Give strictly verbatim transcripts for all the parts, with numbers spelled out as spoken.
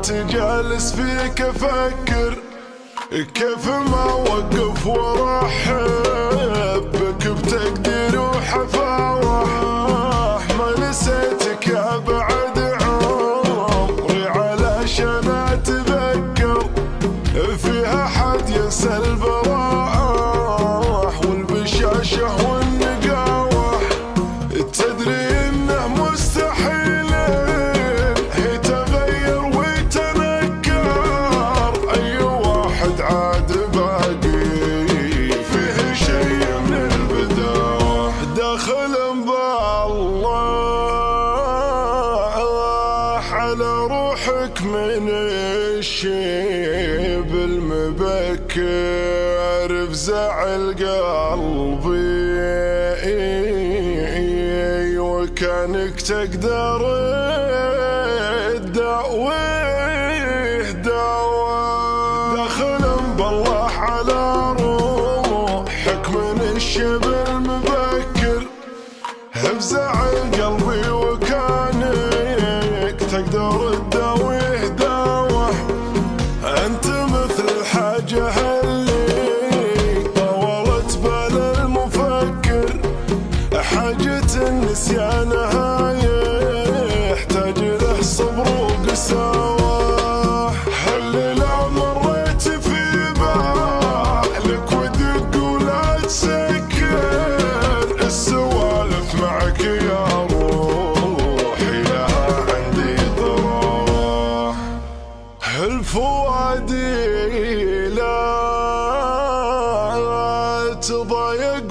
وانت جالس فيك افكر كيف ما وقف وارحب بك بتقدير وحفاوة. ما نسيتك يا بعد عمري علشان اتذكر فيها حد ينسى البراءة والبشاشة والنقاوة. تدري انه مستحيل يتغير ويتنكر اي واحد عاد باقي فيه شيء من البداوة. داخل بالله على روحك من الشيب المبكر بزعل قلبي وكانك تقدر تداويه دواء. داخل بالله على روحك من الشيب المبكر بزعل قلبي وكانك تقدر تداويه دواء. انت مثل الحاجة اللي طولت بال المفكر حاجة نسيانها يحتاج له صبر وقساوة. اللي لو مريت في بالك ودق ولا تسكر السوالف معك يا روحي لها عندي ضراوة. الفؤادي لا تضايق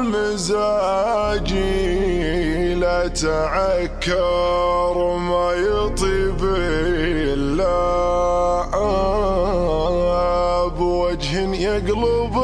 والمزاجي لا تعكر ما يطيب إلا بوجه يقلب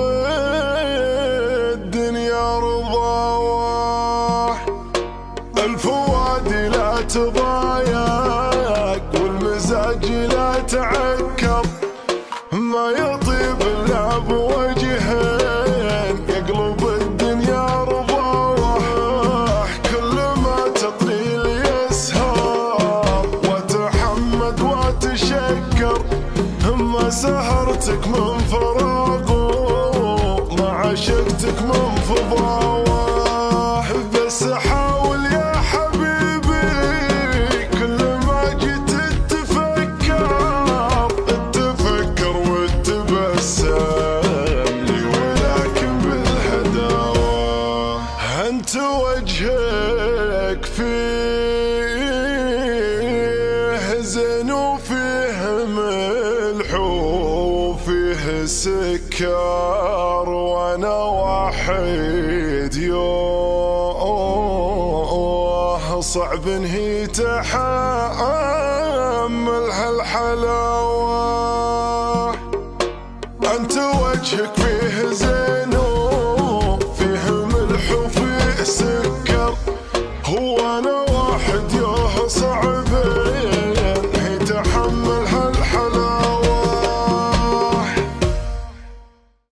الدنيا رضاوة. الفؤادي لا تضايق والمزاج لا تعكر ما يطيب إلا بوجه يقلب الدنيا رضاوة. كل ما تطريل يسهر وتحمد وتشكر ما سهرتك من فراغ ما عشقتك من فضاوة. بس حاول يا حبيبي كل ما جيت تتفكر تفكر وتبسم لي ولكن بالهداوة. انت وجهك فيه زين وفيه ملح وفيه سكر وانا واحد يوه صعب انهي تحمل